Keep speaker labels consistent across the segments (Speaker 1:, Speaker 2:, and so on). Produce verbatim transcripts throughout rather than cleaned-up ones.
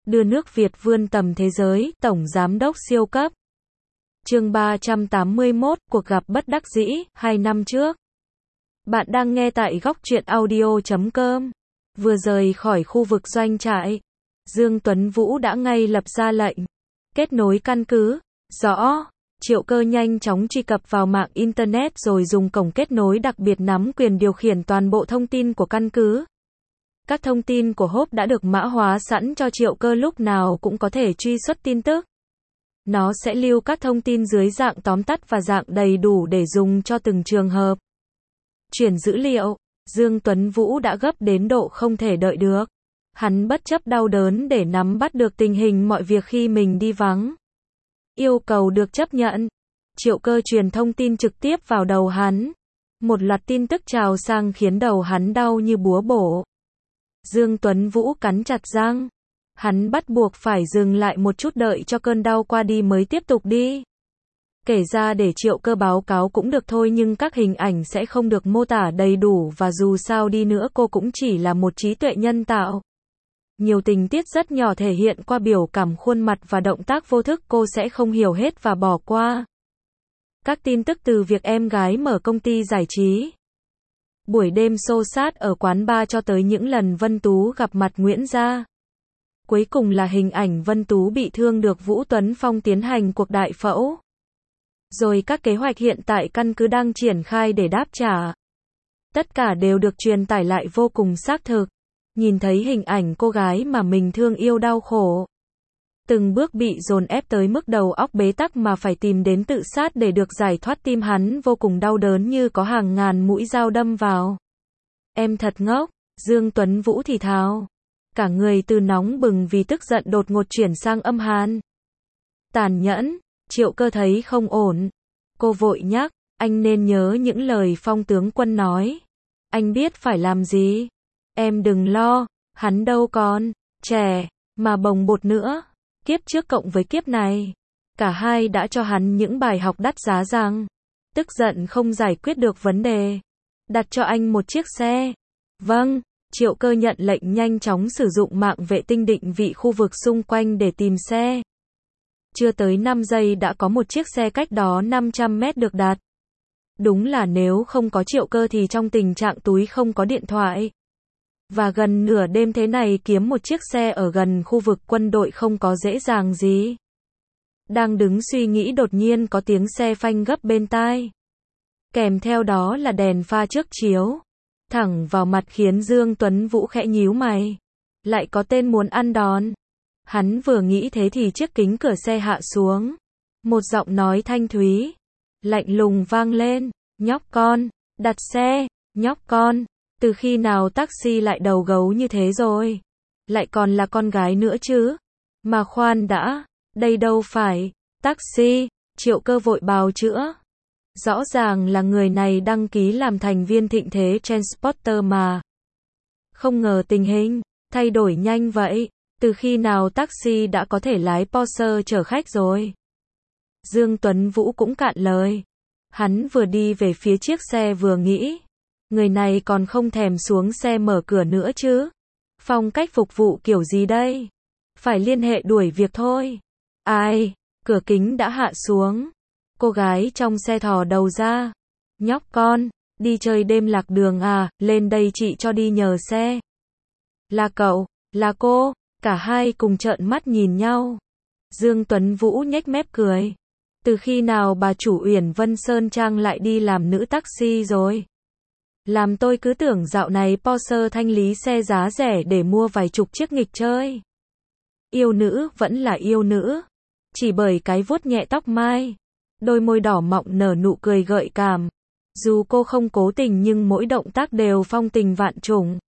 Speaker 1: đưa nước Việt vươn tầm thế giới, Tổng Giám đốc siêu cấp. Chương ba trăm tám mươi mốt, cuộc gặp bất đắc dĩ, hai năm trước. Bạn đang nghe tại góc truyện audio chấm com. Vừa rời khỏi khu vực doanh trại, Dương Tuấn Vũ đã ngay lập ra lệnh kết nối căn cứ. Rõ. Triệu Cơ nhanh chóng truy cập vào mạng Internet rồi dùng cổng kết nối đặc biệt nắm quyền điều khiển toàn bộ thông tin của căn cứ. Các thông tin của Hope đã được mã hóa sẵn cho Triệu Cơ lúc nào cũng có thể truy xuất tin tức. Nó sẽ lưu các thông tin dưới dạng tóm tắt và dạng đầy đủ để dùng cho từng trường hợp. Chuyển dữ liệu, Dương Tuấn Vũ đã gấp đến độ không thể đợi được. Hắn bất chấp đau đớn để nắm bắt được tình hình mọi việc khi mình đi vắng. Yêu cầu được chấp nhận. Triệu Cơ truyền thông tin trực tiếp vào đầu hắn. Một loạt tin tức trào sang khiến đầu hắn đau như búa bổ. Dương Tuấn Vũ cắn chặt răng. Hắn bắt buộc phải dừng lại một chút đợi cho cơn đau qua đi mới tiếp tục đi. Kể ra để Triệu Cơ báo cáo cũng được thôi, nhưng các hình ảnh sẽ không được mô tả đầy đủ và dù sao đi nữa cô cũng chỉ là một trí tuệ nhân tạo. Nhiều tình tiết rất nhỏ thể hiện qua biểu cảm khuôn mặt và động tác vô thức cô sẽ không hiểu hết và bỏ qua. Các tin tức từ việc em gái mở công ty giải trí, buổi đêm xô xát ở quán bar cho tới những lần Vân Tú gặp mặt Nguyễn Gia. Cuối cùng là hình ảnh Vân Tú bị thương được Vũ Tuấn Phong tiến hành cuộc đại phẫu. Rồi các kế hoạch hiện tại căn cứ đang triển khai để đáp trả. Tất cả đều được truyền tải lại vô cùng xác thực. Nhìn thấy hình ảnh cô gái mà mình thương yêu đau khổ. Từng bước bị dồn ép tới mức đầu óc bế tắc mà phải tìm đến tự sát để được giải thoát, tim hắn vô cùng đau đớn như có hàng ngàn mũi dao đâm vào. Em thật ngốc, Dương Tuấn Vũ thì thào. Cả người từ nóng bừng vì tức giận đột ngột chuyển sang âm hàn. Tàn nhẫn, Triệu Cơ thấy không ổn. Cô vội nhắc, anh nên nhớ những lời Phong tướng quân nói. Anh biết phải làm gì. Em đừng lo, hắn đâu còn trẻ, mà bồng bột nữa. Kiếp trước cộng với kiếp này, cả hai đã cho hắn những bài học đắt giá rằng, tức giận không giải quyết được vấn đề. Đặt cho anh một chiếc xe. Vâng, Triệu Cơ nhận lệnh nhanh chóng sử dụng mạng vệ tinh định vị khu vực xung quanh để tìm xe. Chưa tới năm giây đã có một chiếc xe cách đó năm trăm mét được đặt. Đúng là nếu không có Triệu Cơ thì trong tình trạng túi không có điện thoại. Và gần nửa đêm thế này kiếm một chiếc xe ở gần khu vực quân đội không có dễ dàng gì. Đang đứng suy nghĩ đột nhiên có tiếng xe phanh gấp bên tai. Kèm theo đó là đèn pha trước chiếu. Thẳng vào mặt khiến Dương Tuấn Vũ khẽ nhíu mày. Lại có tên muốn ăn đòn. Hắn vừa nghĩ thế thì chiếc kính cửa xe hạ xuống. Một giọng nói thanh thúy, lạnh lùng vang lên. Nhóc con, đặt xe, nhóc con. Từ khi nào taxi lại đầu gấu như thế rồi? Lại còn là con gái nữa chứ? Mà khoan đã, đây đâu phải taxi, Triệu Cơ vội bào chữa. Rõ ràng là người này đăng ký làm thành viên Thịnh Thế Transporter mà. Không ngờ tình hình thay đổi nhanh vậy. Từ khi nào taxi đã có thể lái Porsche chở khách rồi? Dương Tuấn Vũ cũng cạn lời. Hắn vừa đi về phía chiếc xe vừa nghĩ. Người này còn không thèm xuống xe mở cửa nữa chứ. Phong cách phục vụ kiểu gì đây? Phải liên hệ đuổi việc thôi. Ai? Cửa kính đã hạ xuống. Cô gái trong xe thò đầu ra. Nhóc con, đi chơi đêm lạc đường à, lên đây chị cho đi nhờ xe. Là cậu, là cô, cả hai cùng trợn mắt nhìn nhau. Dương Tuấn Vũ nhếch mép cười. Từ khi nào bà chủ Uyển Vân Sơn Trang lại đi làm nữ taxi rồi? Làm tôi cứ tưởng dạo này Porsche thanh lý xe giá rẻ để mua vài chục chiếc nghịch chơi. Yêu nữ vẫn là yêu nữ. Chỉ bởi cái vuốt nhẹ tóc mai. Đôi môi đỏ mọng nở nụ cười gợi cảm. Dù cô không cố tình nhưng mỗi động tác đều phong tình vạn trùng.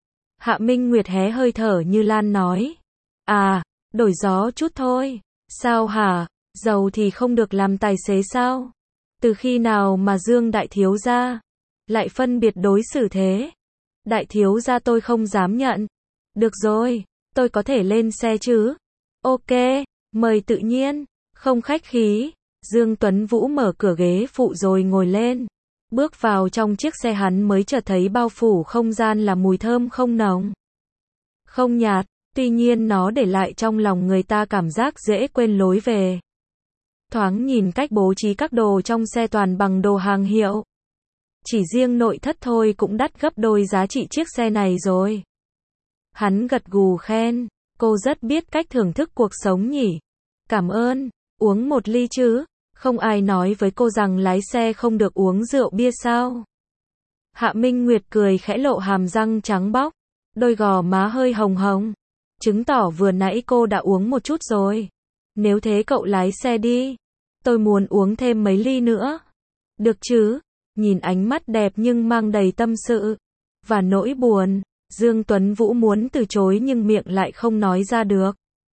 Speaker 1: Hạ Minh Nguyệt hé hơi thở như lan nói. À, đổi gió chút thôi. Sao hả? Giàu thì không được làm tài xế sao? Từ khi nào mà Dương đại thiếu gia lại phân biệt đối xử thế? Đại thiếu gia tôi không dám nhận. Được rồi, tôi có thể lên xe chứ? Ok, mời tự nhiên, không khách khí. Dương Tuấn Vũ mở cửa ghế phụ rồi ngồi lên. Bước vào trong chiếc xe hắn mới chợt thấy bao phủ không gian là mùi thơm không nồng, không nhạt, Tuy nhiên nó để lại trong lòng người ta cảm giác dễ quên lối về. Thoáng nhìn cách bố trí các đồ trong xe toàn bằng đồ hàng hiệu. Chỉ riêng nội thất thôi cũng đắt gấp đôi giá trị chiếc xe này rồi. Hắn gật gù khen, cô rất biết cách thưởng thức cuộc sống nhỉ. Cảm ơn, uống một ly chứ, không ai nói với cô rằng lái xe không được uống rượu bia sao. Hạ Minh Nguyệt cười khẽ lộ hàm răng trắng bóc, đôi gò má hơi hồng hồng, chứng tỏ vừa nãy cô đã uống một chút rồi. Nếu thế cậu lái xe đi, tôi muốn uống thêm mấy ly nữa. Được chứ? Nhìn ánh mắt đẹp nhưng mang đầy tâm sự và nỗi buồn, Dương Tuấn Vũ muốn từ chối nhưng miệng lại không nói ra được.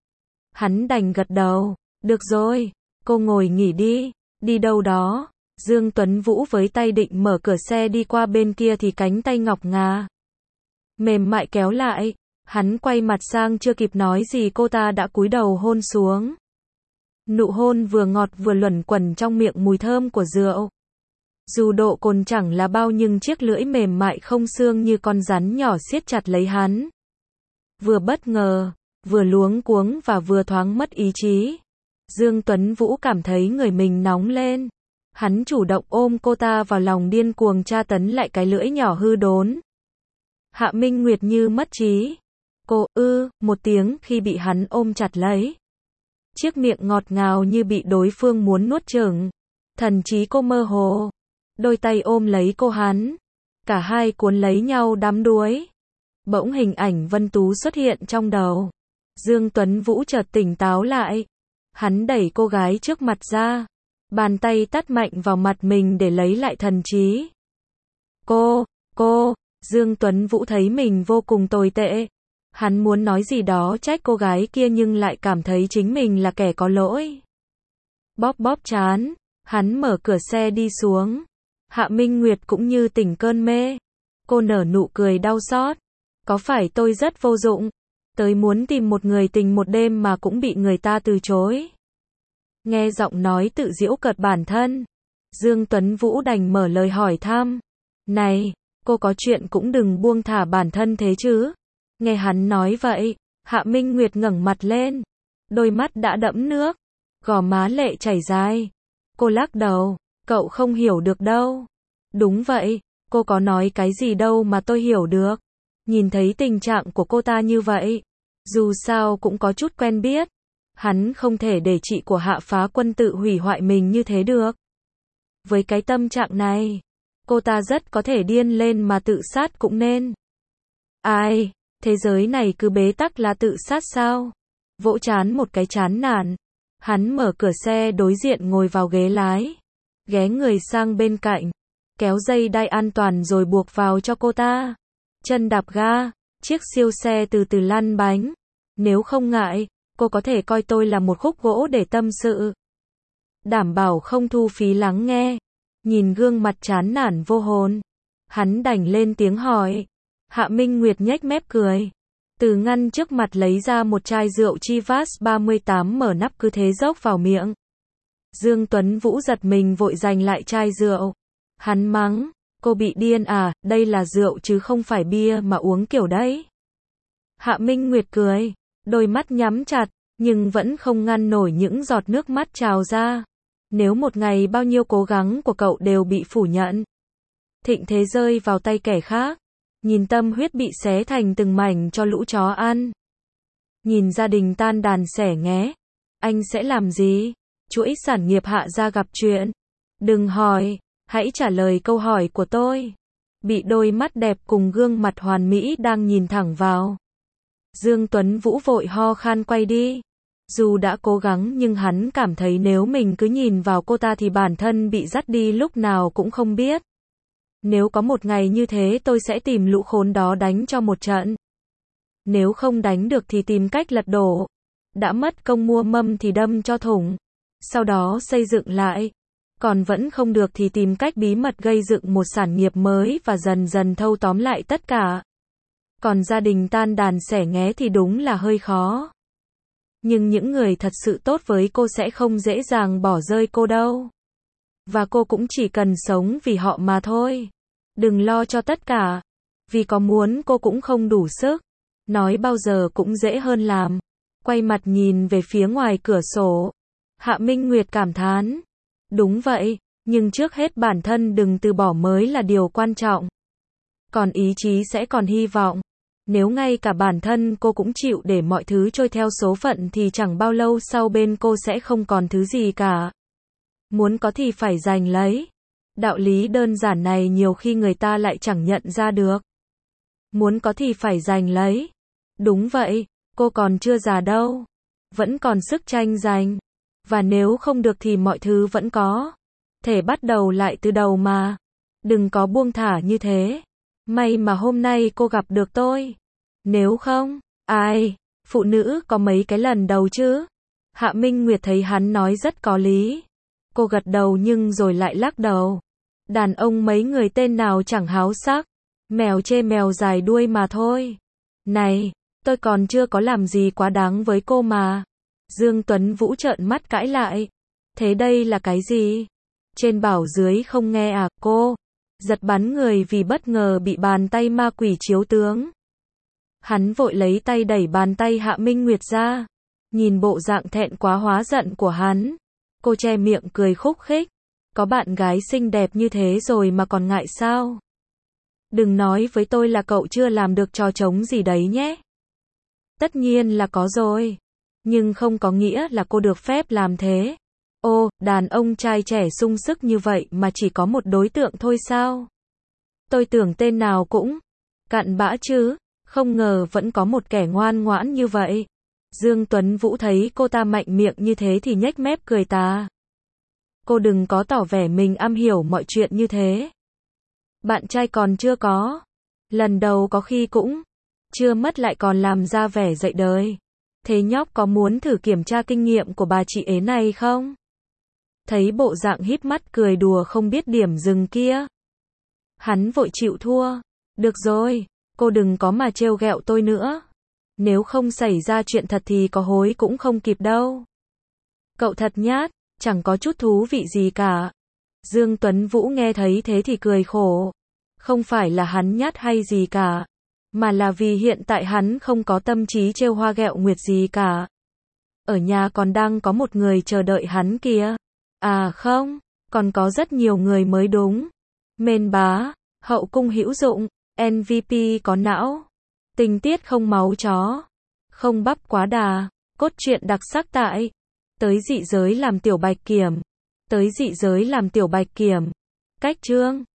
Speaker 1: Hắn đành gật đầu, được rồi, cô ngồi nghỉ đi, đi đâu đó. Dương Tuấn Vũ với tay định mở cửa xe đi qua bên kia thì cánh tay ngọc ngà mềm mại kéo lại, hắn quay mặt sang chưa kịp nói gì cô ta đã cúi đầu hôn xuống. Nụ hôn vừa ngọt vừa luẩn quẩn trong miệng mùi thơm của rượu. Dù độ cồn chẳng là bao nhưng chiếc lưỡi mềm mại không xương như con rắn nhỏ siết chặt lấy hắn. Vừa bất ngờ, vừa luống cuống và vừa thoáng mất ý chí. Dương Tuấn Vũ cảm thấy người mình nóng lên. Hắn chủ động ôm cô ta vào lòng điên cuồng tra tấn lại cái lưỡi nhỏ hư đốn. Hạ Minh Nguyệt như mất trí. Cô ư, một tiếng khi bị hắn ôm chặt lấy. Chiếc miệng ngọt ngào như bị đối phương muốn nuốt chửng. Thần trí cô mơ hồ. Đôi tay ôm lấy cô hắn. Cả hai cuốn lấy nhau đắm đuối. Bỗng hình ảnh Vân Tú xuất hiện trong đầu. Dương Tuấn Vũ chợt tỉnh táo lại. Hắn đẩy cô gái trước mặt ra. Bàn tay tát mạnh vào mặt mình để lấy lại thần trí. Cô, cô, Dương Tuấn Vũ thấy mình vô cùng tồi tệ. Hắn muốn nói gì đó trách cô gái kia nhưng lại cảm thấy chính mình là kẻ có lỗi. Bóp bóp trán, hắn mở cửa xe đi xuống. Hạ Minh Nguyệt cũng như tỉnh cơn mê. Cô nở nụ cười đau xót. Có phải tôi rất vô dụng? Tới muốn tìm một người tình một đêm mà cũng bị người ta từ chối. Nghe giọng nói tự giễu cợt bản thân. Dương Tuấn Vũ đành mở lời hỏi thăm. Này, cô có chuyện cũng đừng buông thả bản thân thế chứ. Nghe hắn nói vậy, Hạ Minh Nguyệt ngẩng mặt lên. Đôi mắt đã đẫm nước. Gò má lệ chảy dài. Cô lắc đầu. Cậu không hiểu được đâu. Đúng vậy, cô có nói cái gì đâu mà tôi hiểu được. Nhìn thấy tình trạng của cô ta như vậy. Dù sao cũng có chút quen biết. Hắn không thể để chị của Hạ Phá Quân tự hủy hoại mình như thế được. Với cái tâm trạng này, cô ta rất có thể điên lên mà tự sát cũng nên. Ai, thế giới này cứ bế tắc là tự sát sao? Vỗ chán một cái chán nản. Hắn mở cửa xe đối diện ngồi vào ghế lái. Ghé người sang bên cạnh. Kéo dây đai an toàn rồi buộc vào cho cô ta. Chân đạp ga, chiếc siêu xe từ từ lăn bánh. Nếu không ngại, cô có thể coi tôi là một khúc gỗ để tâm sự. Đảm bảo không thu phí lắng nghe. Nhìn gương mặt chán nản vô hồn. Hắn đành lên tiếng hỏi. Hạ Minh Nguyệt nhếch mép cười. Từ ngăn trước mặt lấy ra một chai rượu Chivas ba mươi tám mở nắp cứ thế dốc vào miệng. Dương Tuấn Vũ giật mình vội giành lại chai rượu. Hắn mắng. Cô bị điên à, đây là rượu chứ không phải bia mà uống kiểu đấy. Hạ Minh Nguyệt cười. Đôi mắt nhắm chặt, nhưng vẫn không ngăn nổi những giọt nước mắt trào ra. Nếu một ngày bao nhiêu cố gắng của cậu đều bị phủ nhận. Thịnh thế rơi vào tay kẻ khác. Nhìn tâm huyết bị xé thành từng mảnh cho lũ chó ăn. Nhìn gia đình tan đàn xẻ nghé. Anh sẽ làm gì? Chuỗi sản nghiệp Hạ gia gặp chuyện. Đừng hỏi, hãy trả lời câu hỏi của tôi. Bị đôi mắt đẹp cùng gương mặt hoàn mỹ đang nhìn thẳng vào. Dương Tuấn Vũ vội ho khan quay đi. Dù đã cố gắng nhưng hắn cảm thấy nếu mình cứ nhìn vào cô ta thì bản thân bị dắt đi lúc nào cũng không biết. Nếu có một ngày như thế tôi sẽ tìm lũ khốn đó đánh cho một trận. Nếu không đánh được thì tìm cách lật đổ. Đã mất công mua mâm thì đâm cho thủng. Sau đó xây dựng lại. Còn vẫn không được thì tìm cách bí mật gây dựng một sản nghiệp mới và dần dần thâu tóm lại tất cả. Còn gia đình tan đàn xẻ nghé thì đúng là hơi khó. Nhưng những người thật sự tốt với cô sẽ không dễ dàng bỏ rơi cô đâu. Và cô cũng chỉ cần sống vì họ mà thôi. Đừng lo cho tất cả. Vì có muốn cô cũng không đủ sức. Nói bao giờ cũng dễ hơn làm. Quay mặt nhìn về phía ngoài cửa sổ. Hạ Minh Nguyệt cảm thán. Đúng vậy, nhưng trước hết bản thân đừng từ bỏ mới là điều quan trọng. Còn ý chí sẽ còn hy vọng. Nếu ngay cả bản thân cô cũng chịu để mọi thứ trôi theo số phận thì chẳng bao lâu sau bên cô sẽ không còn thứ gì cả. Muốn có thì phải giành lấy. Đạo lý đơn giản này nhiều khi người ta lại chẳng nhận ra được. Muốn có thì phải giành lấy. Đúng vậy, cô còn chưa già đâu. Vẫn còn sức tranh giành. Và nếu không được thì mọi thứ vẫn có thể bắt đầu lại từ đầu mà. Đừng có buông thả như thế. May mà hôm nay cô gặp được tôi. Nếu không, ai, phụ nữ có mấy cái lần đầu chứ? Hạ Minh Nguyệt thấy hắn nói rất có lý. Cô gật đầu nhưng rồi lại lắc đầu. Đàn ông mấy người tên nào chẳng háo sắc. Mèo chê mèo dài đuôi mà thôi. Này, tôi còn chưa có làm gì quá đáng với cô mà. Dương Tuấn Vũ trợn mắt cãi lại. Thế đây là cái gì? Trên bảo dưới không nghe à, cô? Giật bắn người vì bất ngờ bị bàn tay ma quỷ chiếu tướng. Hắn vội lấy tay đẩy bàn tay Hạ Minh Nguyệt ra. Nhìn bộ dạng thẹn quá hóa giận của hắn. Cô che miệng cười khúc khích. Có bạn gái xinh đẹp như thế rồi mà còn ngại sao? Đừng nói với tôi là cậu chưa làm được trò trống gì đấy nhé. Tất nhiên là có rồi. Nhưng không có nghĩa là cô được phép làm thế. Ô, đàn ông trai trẻ sung sức như vậy mà chỉ có một đối tượng thôi sao? Tôi tưởng tên nào cũng cặn bã chứ. Không ngờ vẫn có một kẻ ngoan ngoãn như vậy. Dương Tuấn Vũ thấy cô ta mạnh miệng như thế thì nhếch mép cười tà. Cô đừng có tỏ vẻ mình am hiểu mọi chuyện như thế. Bạn trai còn chưa có. Lần đầu có khi cũng chưa mất lại còn làm ra vẻ dạy đời. Thế nhóc có muốn thử kiểm tra kinh nghiệm của bà chị ế này không? Thấy bộ dạng híp mắt cười đùa không biết điểm dừng kia. Hắn vội chịu thua. Được rồi, cô đừng có mà trêu ghẹo tôi nữa. Nếu không xảy ra chuyện thật thì có hối cũng không kịp đâu. Cậu thật nhát, chẳng có chút thú vị gì cả. Dương Tuấn Vũ nghe thấy thế thì cười khổ. Không phải là hắn nhát hay gì cả. Mà là vì hiện tại hắn không có tâm trí trêu hoa ghẹo nguyệt gì cả. Ở nhà còn đang có một người chờ đợi hắn kìa. À không, còn có rất nhiều người mới đúng. Mên bá, hậu cung hữu dụng, em vê pê có não. Tình tiết không máu chó. Không bắp quá đà. Cốt truyện đặc sắc tại. Tới dị giới làm tiểu bạch kiểm. Tới dị giới làm tiểu bạch kiểm. Cách chương